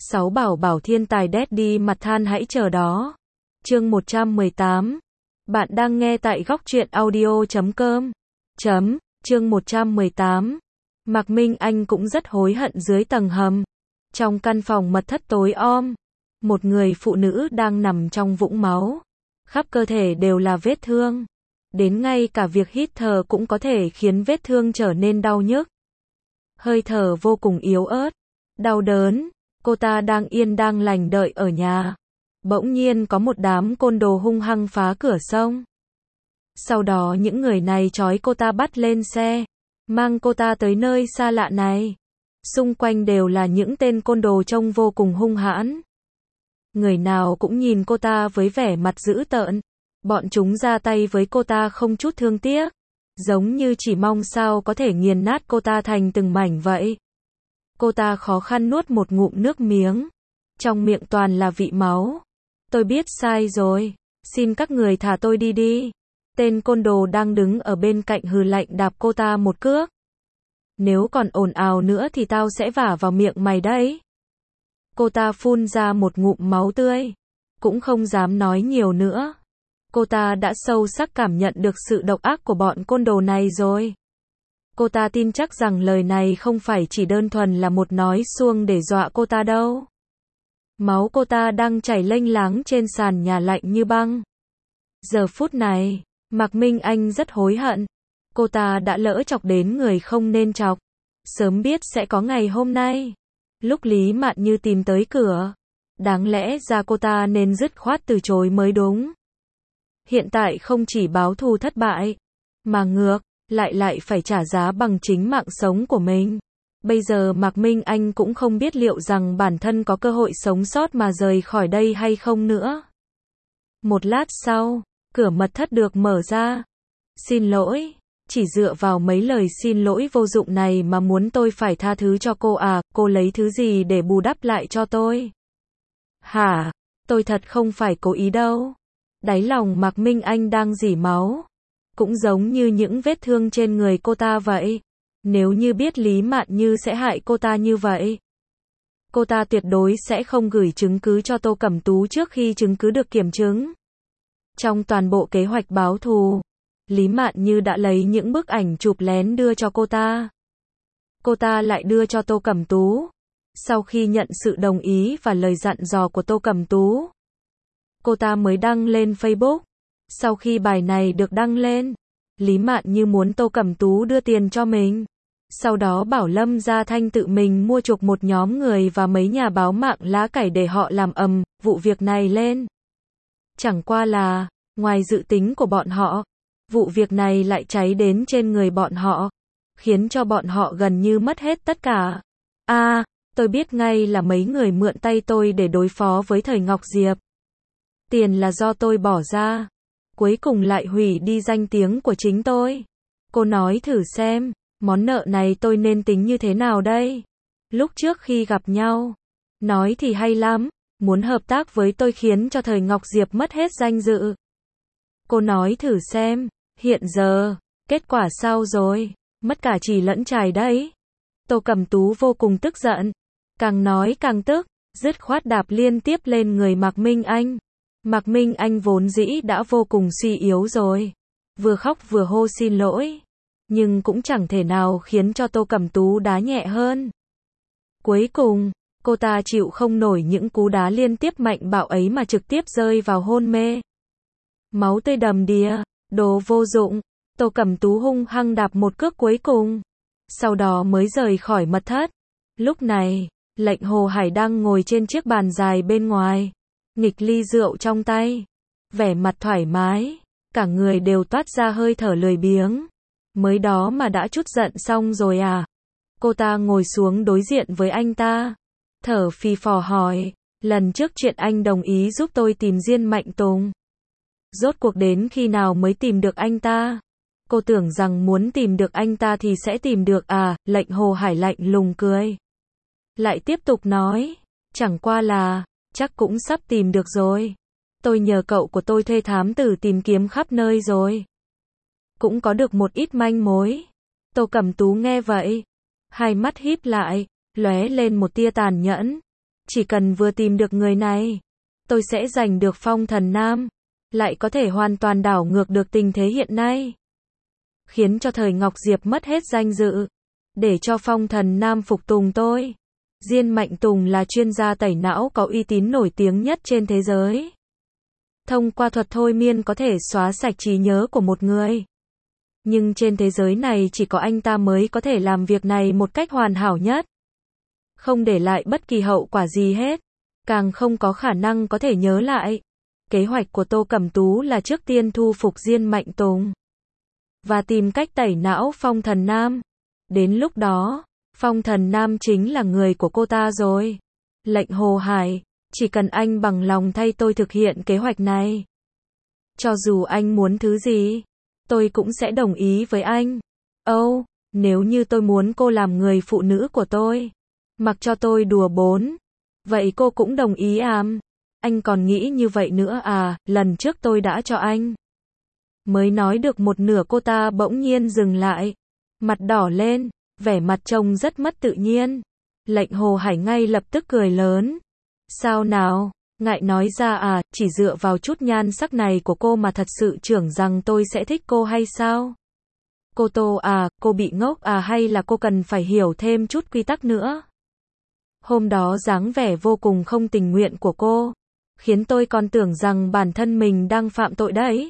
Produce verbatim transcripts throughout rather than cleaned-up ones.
Sáu bảo bảo thiên tài daddy mặt than hãy chờ đó. Chương một trăm mười tám. Bạn đang nghe tại góc truyện audio chấm com. Chấm, chương một trăm mười tám. Mạc Minh Anh cũng rất hối hận dưới tầng hầm. Trong căn phòng mật thất tối om, một người phụ nữ đang nằm trong vũng máu. Khắp cơ thể đều là vết thương. Đến ngay cả việc hít thở cũng có thể khiến vết thương trở nên đau nhức. Hơi thở vô cùng yếu ớt, đau đớn. Cô ta đang yên đang lành đợi ở nhà. Bỗng nhiên có một đám côn đồ hung hăng phá cửa xông. Sau đó những người này trói cô ta bắt lên xe, mang cô ta tới nơi xa lạ này. Xung quanh đều là những tên côn đồ trông vô cùng hung hãn. Người nào cũng nhìn cô ta với vẻ mặt dữ tợn. Bọn chúng ra tay với cô ta không chút thương tiếc, giống như chỉ mong sao có thể nghiền nát cô ta thành từng mảnh vậy. Cô ta khó khăn nuốt một ngụm nước miếng. Trong miệng toàn là vị máu. Tôi biết sai rồi. Xin các người thả tôi đi đi. Tên côn đồ đang đứng ở bên cạnh hừ lạnh đạp cô ta một cước. Nếu còn ồn ào nữa thì tao sẽ vả vào miệng mày đấy. Cô ta phun ra một ngụm máu tươi. Cũng không dám nói nhiều nữa. Cô ta đã sâu sắc cảm nhận được sự độc ác của bọn côn đồ này rồi. Cô ta tin chắc rằng lời này không phải chỉ đơn thuần là một nói suông để dọa cô ta đâu. Máu cô ta đang chảy lênh láng trên sàn nhà lạnh như băng. Giờ phút này, Mạc Minh Anh rất hối hận. Cô ta đã lỡ chọc đến người không nên chọc. Sớm biết sẽ có ngày hôm nay. Lúc Lý Mạn Như tìm tới cửa, đáng lẽ ra cô ta nên dứt khoát từ chối mới đúng. Hiện tại không chỉ báo thù thất bại, mà ngược lại lại phải trả giá bằng chính mạng sống của mình. Bây giờ Mạc Minh Anh cũng không biết liệu rằng bản thân có cơ hội sống sót mà rời khỏi đây hay không nữa. Một lát sau, cửa mật thất được mở ra. Xin lỗi, chỉ dựa vào mấy lời xin lỗi vô dụng này mà muốn tôi phải tha thứ cho cô à, cô lấy thứ gì để bù đắp lại cho tôi? Hả, tôi thật không phải cố ý đâu. Đáy lòng Mạc Minh Anh đang rỉ máu. Cũng giống như những vết thương trên người cô ta vậy. Nếu như biết Lý Mạn Như sẽ hại cô ta như vậy, cô ta tuyệt đối sẽ không gửi chứng cứ cho Tô Cẩm Tú trước khi chứng cứ được kiểm chứng. Trong toàn bộ kế hoạch báo thù, Lý Mạn Như đã lấy những bức ảnh chụp lén đưa cho cô ta. Cô ta lại đưa cho Tô Cẩm Tú. Sau khi nhận sự đồng ý và lời dặn dò của Tô Cẩm Tú, cô ta mới đăng lên Facebook. Sau khi bài này được đăng lên, Lý Mạn Như muốn Tô Cẩm Tú đưa tiền cho mình. Sau đó bảo Lâm Gia Thanh tự mình mua chuộc một nhóm người và mấy nhà báo mạng lá cải để họ làm ầm vụ việc này lên. Chẳng qua là, ngoài dự tính của bọn họ, vụ việc này lại cháy đến trên người bọn họ, khiến cho bọn họ gần như mất hết tất cả. À, tôi biết ngay là mấy người mượn tay tôi để đối phó với Thời Ngọc Diệp. Tiền là do tôi bỏ ra. Cuối cùng lại hủy đi danh tiếng của chính tôi. Cô nói thử xem, món nợ này tôi nên tính như thế nào đây? Lúc trước khi gặp nhau, nói thì hay lắm, muốn hợp tác với tôi khiến cho Thời Ngọc Diệp mất hết danh dự. Cô nói thử xem, hiện giờ, kết quả sao rồi? Mất cả chì lẫn chài đấy. Tô Cẩm Tú vô cùng tức giận, càng nói càng tức, dứt khoát đạp liên tiếp lên người Mạc Minh Anh. Mạc Minh Anh vốn dĩ đã vô cùng suy yếu rồi, vừa khóc vừa hô xin lỗi, nhưng cũng chẳng thể nào khiến cho Tô Cẩm Tú đá nhẹ hơn. Cuối cùng, cô ta chịu không nổi những cú đá liên tiếp mạnh bạo ấy mà trực tiếp rơi vào hôn mê. Máu tươi đầm đìa, đồ vô dụng. Tô Cẩm Tú hung hăng đạp một cước cuối cùng, sau đó mới rời khỏi mật thất. Lúc này, Lệnh Hồ Hải đang ngồi trên chiếc bàn dài bên ngoài, nghịch ly rượu trong tay, vẻ mặt thoải mái, cả người đều toát ra hơi thở lười biếng. Mới đó mà đã chút giận xong rồi à? Cô ta ngồi xuống đối diện với anh ta, thở phì phò hỏi, lần trước chuyện anh đồng ý giúp tôi tìm Diên Mạnh Tùng. Rốt cuộc đến khi nào mới tìm được anh ta? Cô tưởng rằng muốn tìm được anh ta thì sẽ tìm được à? Lệnh Hồ Hải lạnh lùng cười. Lại tiếp tục nói, chẳng qua là, chắc cũng sắp tìm được rồi. Tôi nhờ cậu của tôi thuê thám tử tìm kiếm khắp nơi rồi. Cũng có được một ít manh mối. Tô Cẩm Tú nghe vậy, hai mắt híp lại, lóe lên một tia tàn nhẫn. Chỉ cần vừa tìm được người này, tôi sẽ giành được Phong Thần Nam, lại có thể hoàn toàn đảo ngược được tình thế hiện nay. Khiến cho thời Ngọc Diệp mất hết danh dự, để cho Phong Thần Nam phục tùng tôi. Diên Mạnh Tùng là chuyên gia tẩy não có uy tín nổi tiếng nhất trên thế giới. Thông qua thuật thôi miên có thể xóa sạch trí nhớ của một người. Nhưng trên thế giới này chỉ có anh ta mới có thể làm việc này một cách hoàn hảo nhất. Không để lại bất kỳ hậu quả gì hết. Càng không có khả năng có thể nhớ lại. Kế hoạch của Tô Cẩm Tú là trước tiên thu phục Diên Mạnh Tùng. Và tìm cách tẩy não Phong Thần Nam. Đến lúc đó, Phong Thần Nam chính là người của cô ta rồi. Lệnh Hồ Hải, chỉ cần anh bằng lòng thay tôi thực hiện kế hoạch này. Cho dù anh muốn thứ gì, tôi cũng sẽ đồng ý với anh. Âu, oh, nếu như tôi muốn cô làm người phụ nữ của tôi, mặc cho tôi đùa bỡn, vậy cô cũng đồng ý à? Anh còn nghĩ như vậy nữa à? Lần trước tôi đã cho anh. Mới nói được một nửa cô ta bỗng nhiên dừng lại, mặt đỏ lên, vẻ mặt trông rất mất tự nhiên. Lệnh Hồ Hải ngay lập tức cười lớn. Sao nào, ngại nói ra à, chỉ dựa vào chút nhan sắc này của cô mà thật sự tưởng rằng tôi sẽ thích cô hay sao? Cô Tô à, cô bị ngốc à hay là cô cần phải hiểu thêm chút quy tắc nữa? Hôm đó dáng vẻ vô cùng không tình nguyện của cô, khiến tôi còn tưởng rằng bản thân mình đang phạm tội đấy.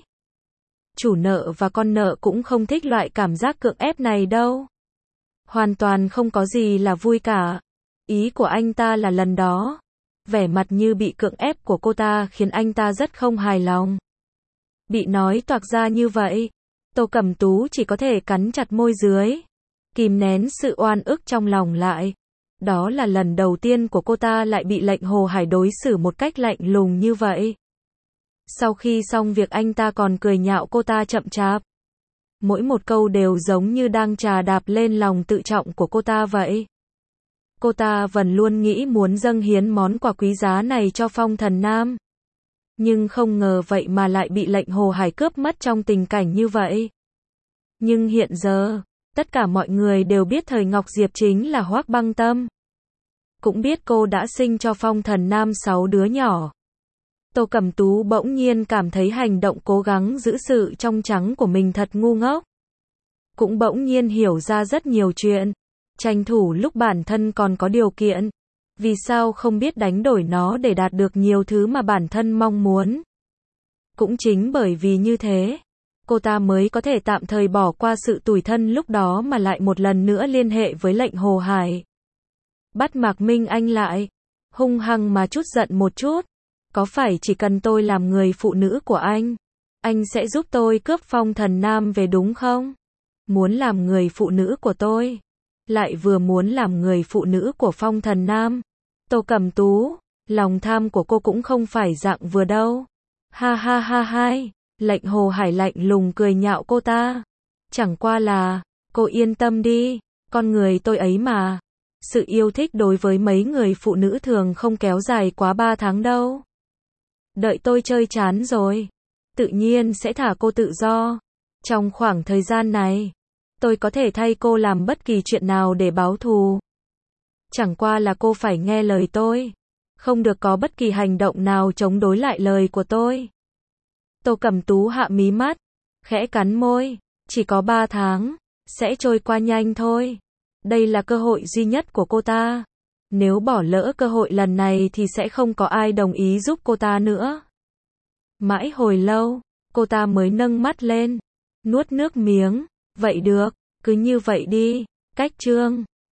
Chủ nợ và con nợ cũng không thích loại cảm giác cưỡng ép này đâu. Hoàn toàn không có gì là vui cả. Ý của anh ta là lần đó, vẻ mặt như bị cưỡng ép của cô ta khiến anh ta rất không hài lòng. Bị nói toạc ra như vậy, Tô Cẩm Tú chỉ có thể cắn chặt môi dưới, kìm nén sự oan ức trong lòng lại. Đó là lần đầu tiên của cô ta lại bị Lệnh Hồ Hải đối xử một cách lạnh lùng như vậy. Sau khi xong việc anh ta còn cười nhạo cô ta chậm chạp. Mỗi một câu đều giống như đang trà đạp lên lòng tự trọng của cô ta vậy. Cô ta vẫn luôn nghĩ muốn dâng hiến món quà quý giá này cho Phong Thần Nam. Nhưng không ngờ vậy mà lại bị Lệnh Hồ Hải cướp mất trong tình cảnh như vậy. Nhưng hiện giờ, tất cả mọi người đều biết thời Ngọc Diệp chính là Hoắc Băng Tâm. Cũng biết cô đã sinh cho Phong Thần Nam sáu đứa nhỏ. Tô Cẩm Tú bỗng nhiên cảm thấy hành động cố gắng giữ sự trong trắng của mình thật ngu ngốc. Cũng bỗng nhiên hiểu ra rất nhiều chuyện. Tranh thủ lúc bản thân còn có điều kiện. Vì sao không biết đánh đổi nó để đạt được nhiều thứ mà bản thân mong muốn. Cũng chính bởi vì như thế, cô ta mới có thể tạm thời bỏ qua sự tủi thân lúc đó mà lại một lần nữa liên hệ với Lệnh Hồ Hải. Bắt Mạc Minh Anh lại, hung hăng mà chút giận một chút. Có phải chỉ cần tôi làm người phụ nữ của anh, anh sẽ giúp tôi cướp Phong Thần Nam về đúng không? Muốn làm người phụ nữ của tôi, lại vừa muốn làm người phụ nữ của Phong Thần Nam. Tô Cẩm Tú, lòng tham của cô cũng không phải dạng vừa đâu. Ha ha ha hai, Lệnh Hồ Hải lạnh lùng cười nhạo cô ta. Chẳng qua là, cô yên tâm đi, con người tôi ấy mà. Sự yêu thích đối với mấy người phụ nữ thường không kéo dài quá ba tháng đâu. Đợi tôi chơi chán rồi, tự nhiên sẽ thả cô tự do. Trong khoảng thời gian này, tôi có thể thay cô làm bất kỳ chuyện nào để báo thù. Chẳng qua là cô phải nghe lời tôi, không được có bất kỳ hành động nào chống đối lại lời của tôi. Tô Cẩm Tú hạ mí mắt, khẽ cắn môi, chỉ có ba tháng, sẽ trôi qua nhanh thôi. Đây là cơ hội duy nhất của cô ta. Nếu bỏ lỡ cơ hội lần này thì sẽ không có ai đồng ý giúp cô ta nữa. Mãi hồi lâu, cô ta mới nâng mắt lên, nuốt nước miếng. Vậy được, cứ như vậy đi. Cách chương